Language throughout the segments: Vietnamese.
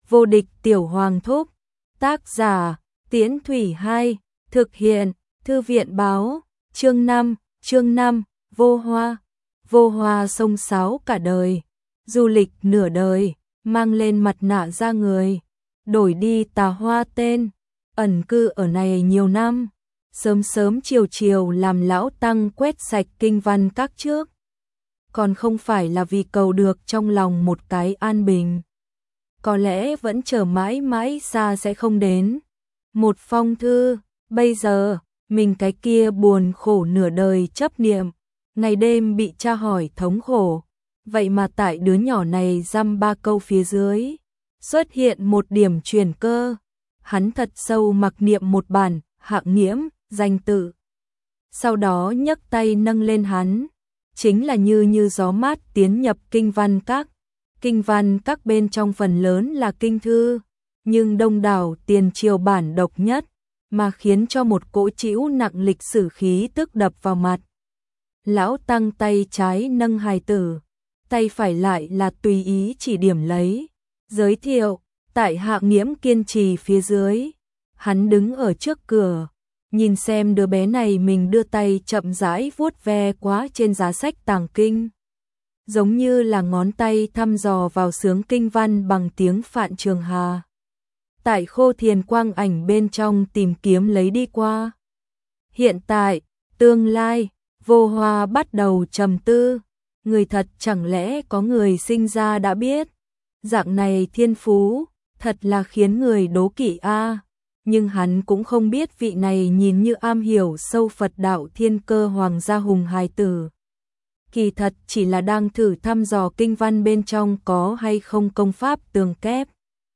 Vô địch tiểu hoàng thúc. Tác giả, Tiễn Thủy 2, thực hiện, Thư viện báo, chương 5, Vô Hoa. Vô Hoa xông xáo cả đời, du lịch nửa đời, mang lên mặt nạ ra người, đổi đi tà hoa tên, ẩn cư ở này nhiều năm, sớm sớm chiều chiều làm lão tăng quét sạch kinh văn các trước. Còn không phải là vì cầu được trong lòng một cái an bình. Có lẽ vẫn chờ mãi mãi xa sẽ không đến. Một phong thư, bây giờ, mình cái kia buồn khổ nửa đời chấp niệm, ngày đêm bị tra hỏi thống khổ. Vậy mà tại đứa nhỏ này dăm ba câu phía dưới, xuất hiện một điểm chuyển cơ. Hắn thật sâu mặc niệm một bản, hạng nghiễm, danh tự. Sau đó nhấc tay nâng lên hắn, chính là như gió mát tiến nhập kinh văn các. Kinh văn các bên trong phần lớn là kinh thư, nhưng đông đảo tiền triều bản độc nhất, mà khiến cho một cỗ trĩu nặng lịch sử khí tức đập vào mặt. Lão tăng tay trái nâng hài tử, tay phải lại là tùy ý chỉ điểm lấy, giới thiệu, tại hạng nghiễm kiên trì phía dưới. Hắn đứng ở trước cửa, nhìn xem đứa bé này, mình đưa tay chậm rãi vuốt ve quá trên giá sách tàng kinh. Giống như là ngón tay thăm dò vào xướng kinh văn bằng tiếng Phạn Trường Hà. Tại khô thiền quang ảnh bên trong tìm kiếm lấy đi qua. Hiện tại, tương lai, Vô Hoa bắt đầu trầm tư. Người thật chẳng lẽ có người sinh ra đã biết. Dạng này thiên phú, thật là khiến người đố kỵ a. Nhưng hắn cũng không biết vị này nhìn như am hiểu sâu Phật đạo thiên cơ hoàng gia hùng hài tử. Kỳ thật chỉ là đang thử thăm dò kinh văn bên trong có hay không công pháp tường kép.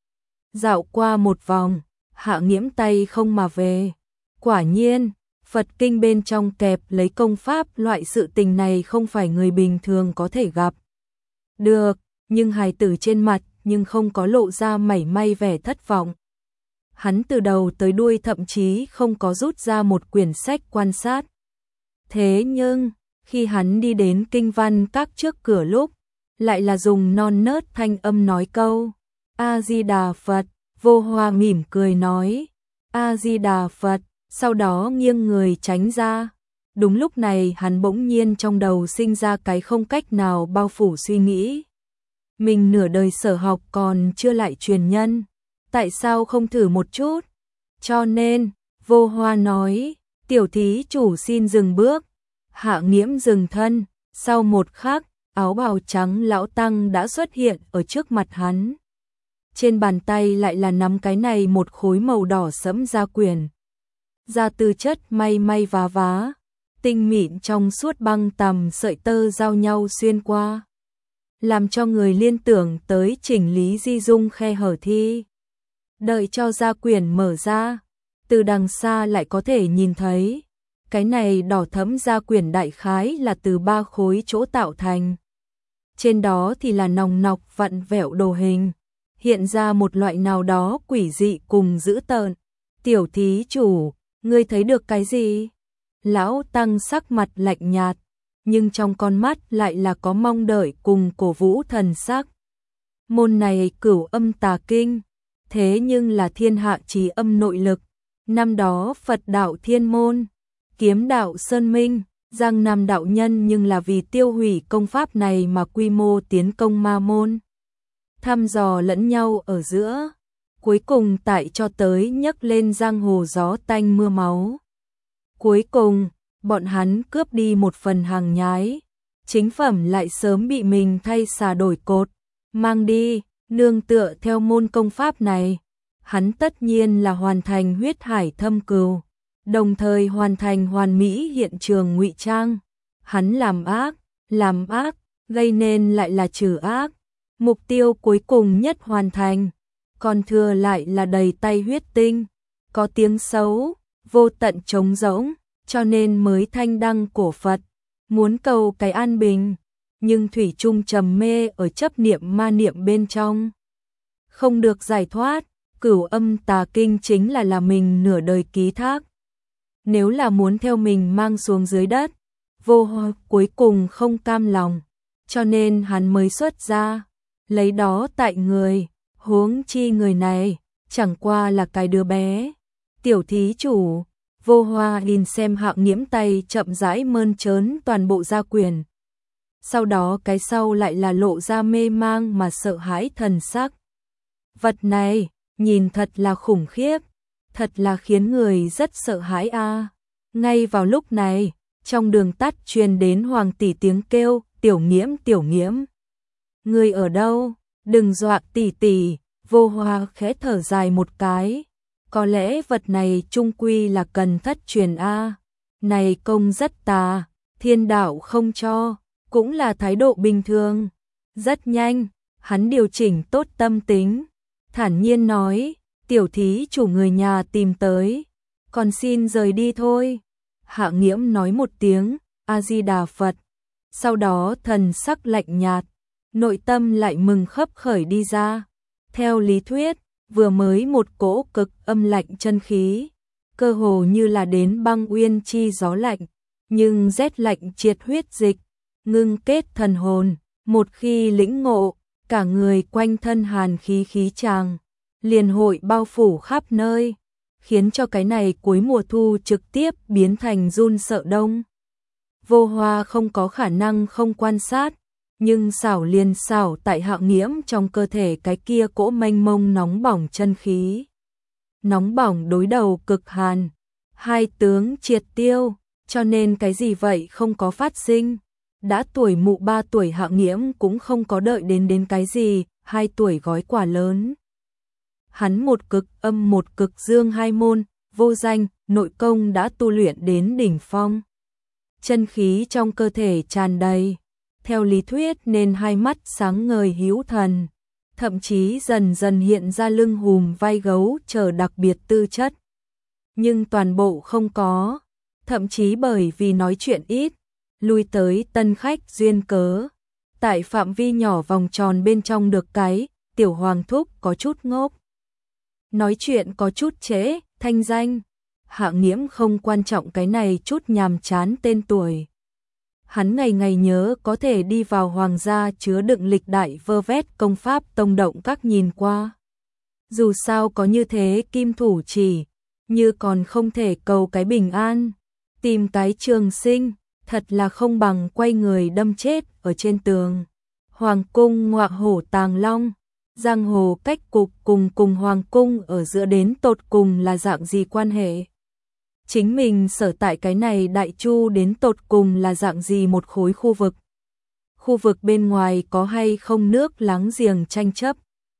Dạo qua một vòng, hạ nghiễm tay không mà về. Quả nhiên, Phật kinh bên trong kẹp lấy công pháp, loại sự tình này không phải người bình thường có thể gặp. Được, nhưng hài tử trên mặt nhưng không có lộ ra mảy may vẻ thất vọng. Hắn từ đầu tới đuôi thậm chí không có rút ra một quyển sách quan sát. Thế nhưng, khi hắn đi đến kinh văn các trước cửa lúc, lại là dùng non nớt thanh âm nói câu A-di-đà Phật. Vô Hoa mỉm cười nói A-di-đà Phật, sau đó nghiêng người tránh ra. Đúng lúc này hắn bỗng nhiên trong đầu sinh ra cái không cách nào bao phủ suy nghĩ. Mình nửa đời sở học còn chưa lại truyền nhân, tại sao không thử một chút? Cho nên, Vô Hoa nói, tiểu thí chủ xin dừng bước. Hạ nghiễm dừng thân, sau một khắc, áo bào trắng lão tăng đã xuất hiện ở trước mặt hắn. Trên bàn tay lại là nắm cái này một khối màu đỏ sẫm gia quyển. Gia tư chất may may vá vá, tinh mịn trong suốt băng tằm sợi tơ giao nhau xuyên qua, làm cho người liên tưởng tới chỉnh lý di dung khe hở thi. Đợi cho gia quyển mở ra, từ đằng xa lại có thể nhìn thấy, cái này đỏ thẫm gia quyển đại khái là từ 3 khối chỗ tạo thành. Trên đó thì là nòng nọc vặn vẹo đồ hình, hiện ra một loại nào đó quỷ dị cùng dữ tợn. Tiểu thí chủ, ngươi thấy được cái gì? Lão tăng sắc mặt lạnh nhạt, nhưng trong con mắt lại là có mong đợi cùng cổ vũ thần sắc. Môn này cửu âm tà kinh, thế nhưng là thiên hạ trí âm nội lực. Năm đó Phật đạo thiên môn, kiếm đạo Sơn Minh, Giang Nam đạo nhân nhưng là vì tiêu hủy công pháp này mà quy mô tiến công ma môn. Thăm dò lẫn nhau ở giữa, cuối cùng tại cho tới nhấc lên giang hồ gió tanh mưa máu. Cuối cùng, bọn hắn cướp đi một phần hàng nhái, chính phẩm lại sớm bị mình thay xà đổi cột, mang đi, nương tựa theo môn công pháp này. Hắn tất nhiên là hoàn thành huyết hải thâm cừu, đồng thời hoàn thành hoàn mỹ hiện trường ngụy trang. Hắn làm ác, gây nên lại là trừ ác. Mục tiêu cuối cùng nhất hoàn thành, còn thừa lại là đầy tay huyết tinh, có tiếng xấu, vô tận trống rỗng, cho nên mới thanh đăng cổ Phật, muốn cầu cái an bình, nhưng thủy chung trầm mê ở chấp niệm ma niệm bên trong. Không được giải thoát, cửu âm tà kinh chính là mình nửa đời ký thác. Nếu là muốn theo mình mang xuống dưới đất, Vô Hoa cuối cùng không cam lòng, cho nên hắn mới xuất ra. Lấy đó tại người, Huống chi người này, chẳng qua là cái đứa bé. Tiểu thí chủ, Vô Hoa nhìn xem Hạng Nghiễm tay chậm rãi mơn trớn toàn bộ gia quyền. Sau đó cái sau lại là lộ ra mê mang mà sợ hãi thần sắc. Vật này, nhìn thật là khủng khiếp, thật là khiến người rất sợ hãi a. Ngay vào lúc này, trong đường tắt truyền đến Hoàng tỷ tiếng kêu, Tiểu Nghiễm, Tiểu Nghiễm. Người ở đâu? Đừng dọa tỷ tỷ. Vô Hoa khẽ thở dài một cái. Có lẽ vật này trung quy là cần thất truyền a. Này công rất tà, thiên đạo không cho, cũng là thái độ bình thường. Rất nhanh, hắn điều chỉnh tốt tâm tính, thản nhiên nói, tiểu thí chủ người nhà tìm tới, còn xin rời đi thôi. Hạng Nghiễm nói một tiếng, A-di-đà Phật, sau đó thần sắc lạnh nhạt, nội tâm lại mừng khấp khởi đi ra. Theo lý thuyết, vừa mới một cỗ cực âm lạnh chân khí, cơ hồ như là đến băng uyên chi gió lạnh, nhưng rét lạnh triệt huyết dịch, ngưng kết thần hồn, một khi lĩnh ngộ, cả người quanh thân hàn khí khí tràng, liền hội bao phủ khắp nơi, khiến cho cái này cuối mùa thu trực tiếp biến thành run sợ đông. Vô Hoa không có khả năng không quan sát, nhưng xảo liền xảo tại Hạng Nghiễm trong cơ thể cái kia cỗ mênh mông nóng bỏng chân khí. Nóng bỏng đối đầu cực hàn, hai tướng triệt tiêu, cho nên cái gì vậy không có phát sinh. Đã tuổi mụ 3 tuổi Hạng Nghiễm cũng không có đợi đến cái gì, 2 tuổi gói quả lớn. Hắn một cực âm một cực dương hai môn, vô danh, nội công đã tu luyện đến đỉnh phong. Chân khí trong cơ thể tràn đầy, theo lý thuyết nên hai mắt sáng ngời hữu thần, thậm chí dần dần hiện ra lưng hùm vai gấu chờ đặc biệt tư chất. Nhưng toàn bộ không có, thậm chí bởi vì nói chuyện ít, lui tới tân khách duyên cớ. Tại phạm vi nhỏ vòng tròn bên trong được cái, tiểu hoàng thúc có chút ngốc. Nói chuyện có chút trễ, thanh danh. Hạng Nghiễm không quan trọng cái này chút nhàm chán tên tuổi. Hắn ngày ngày nhớ có thể đi vào hoàng gia chứa đựng lịch đại vơ vét công pháp tông động các nhìn qua. Dù sao có như thế kim thủ chỉ, như còn không thể cầu cái bình an, tìm cái trường sinh, thật là không bằng quay người đâm chết ở trên tường. Hoàng cung ngọa hổ tàng long, giang hồ cách cục cùng hoàng cung ở giữa đến tột cùng là dạng gì quan hệ? Chính mình sở tại cái này đại chu đến tột cùng là dạng gì một khối khu vực? Khu vực bên ngoài có hay không nước láng giềng tranh chấp?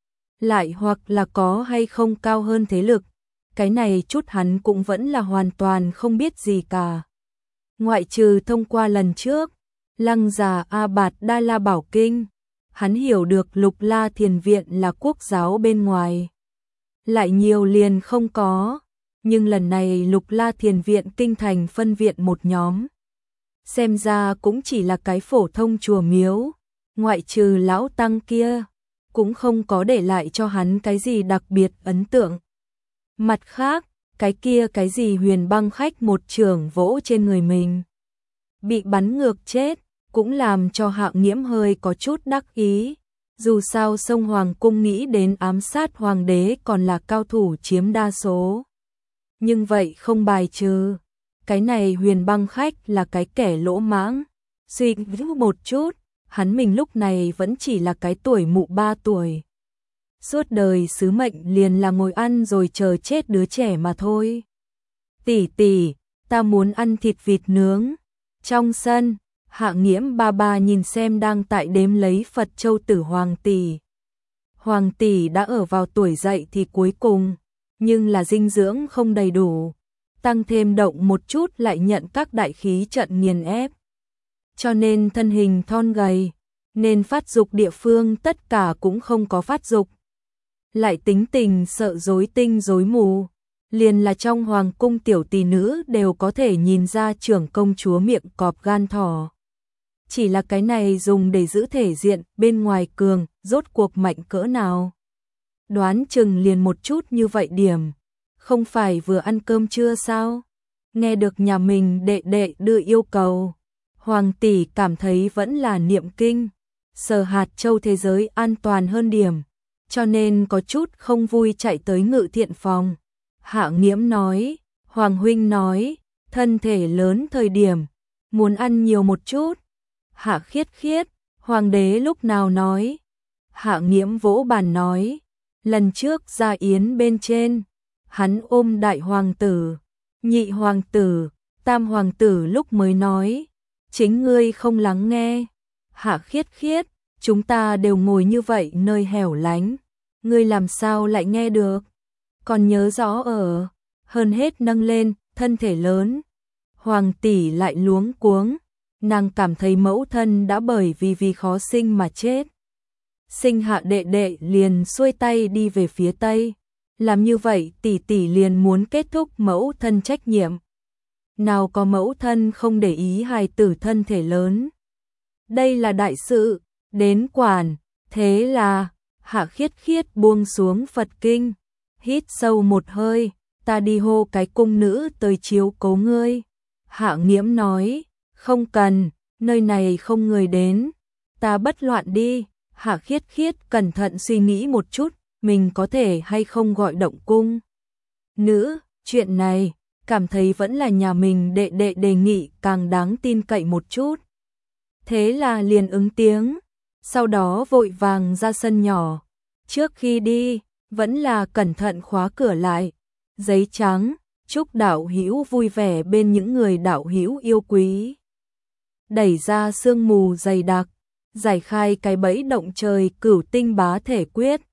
Lại hoặc là có hay không cao hơn thế lực? Cái này chút hắn cũng vẫn là hoàn toàn không biết gì cả. Ngoại trừ thông qua lần trước, Lăng Già A Bạt Đa La Bảo Kinh, hắn hiểu được Lục La Thiền Viện là quốc giáo bên ngoài. Lại nhiều liền không có, nhưng lần này Lục La Thiền Viện kinh thành phân viện một nhóm. Xem ra cũng chỉ là cái phổ thông chùa miếu, ngoại trừ lão tăng kia, cũng không có để lại cho hắn cái gì đặc biệt ấn tượng. Mặt khác, cái kia cái gì Huyền Băng khách một chưởng vỗ trên người mình, bị bắn ngược chết, cũng làm cho Hạng Nghiễm hơi có chút đắc ý. Dù sao sông Hoàng cung nghĩ đến ám sát hoàng đế còn là cao thủ chiếm đa số. Nhưng vậy không bài trừ, cái này Huyền Băng khách là cái kẻ lỗ mãng. Suy nghĩ một chút, hắn mình lúc này vẫn chỉ là cái tuổi mụ 3 tuổi. Suốt đời sứ mệnh liền là ngồi ăn rồi chờ chết đứa trẻ mà thôi. Tỷ tỷ, ta muốn ăn thịt vịt nướng. Trong sân, Hạng Nghiễm ba nhìn xem đang tại đếm lấy Phật Châu Tử Hoàng tỷ. Hoàng tỷ đã ở vào tuổi dậy thì cuối cùng, nhưng là dinh dưỡng không đầy đủ, tăng thêm động một chút lại nhận các đại khí trận nghiền ép. Cho nên thân hình thon gầy, nên phát dục địa phương tất cả cũng không có phát dục. Lại tính tình sợ rối tinh rối mù, liền là trong hoàng cung tiểu tỷ nữ đều có thể nhìn ra trưởng công chúa miệng cọp gan thỏ. Chỉ là cái này dùng để giữ thể diện bên ngoài cường, rốt cuộc mạnh cỡ nào. Đoán chừng liền một chút như vậy điểm, không phải vừa ăn cơm trưa sao? Nghe được nhà mình đệ đệ đưa yêu cầu, hoàng tỷ cảm thấy vẫn là niệm kinh, Sở Hạt Châu thế giới an toàn hơn điểm. cho nên có chút không vui chạy tới Ngự Thiện phòng. Hạ Nghiễm nói, Hoàng huynh nói, thân thể lớn thời điểm, muốn ăn nhiều một chút. Hạ Khiết Khiết, Hoàng đế lúc nào nói? Hạ Nghiễm vỗ bàn nói, lần trước ra yến bên trên, hắn ôm đại hoàng tử, nhị hoàng tử, tam hoàng tử lúc mới nói, chính ngươi không lắng nghe. Hạ Khiết Khiết, chúng ta đều ngồi như vậy nơi hẻo lánh, ngươi làm sao lại nghe được? Còn nhớ rõ ở, hơn hết nâng lên, thân thể lớn. Hoàng tỷ lại luống cuống, nàng cảm thấy mẫu thân đã bởi vì khó sinh mà chết. Sinh hạ đệ đệ liền xuôi tay đi về phía Tây, làm như vậy tỷ tỷ liền muốn kết thúc mẫu thân trách nhiệm. Nào có mẫu thân không để ý hài tử thân thể lớn. Đây là đại sự, đến quản, thế là Hạ Khiết Khiết buông xuống Phật kinh, hít sâu một hơi, ta đi hô cái cung nữ tới chiếu cố ngươi. Hạ Nghiễm nói, không cần, nơi này không người đến, ta bất loạn đi. Hạ Khiết Khiết cẩn thận suy nghĩ một chút, mình có thể hay không gọi động cung nữ, chuyện này, cảm thấy vẫn là nhà mình đệ đệ đề nghị càng đáng tin cậy một chút. Thế là liền ứng tiếng, sau đó vội vàng ra sân nhỏ, trước khi đi, vẫn là cẩn thận khóa cửa lại, giấy trắng, chúc đạo hữu vui vẻ bên những người đạo hữu yêu quý. Đẩy ra sương mù dày đặc, giải khai cái bẫy động trời Cửu Tinh Bá Thể Quyết,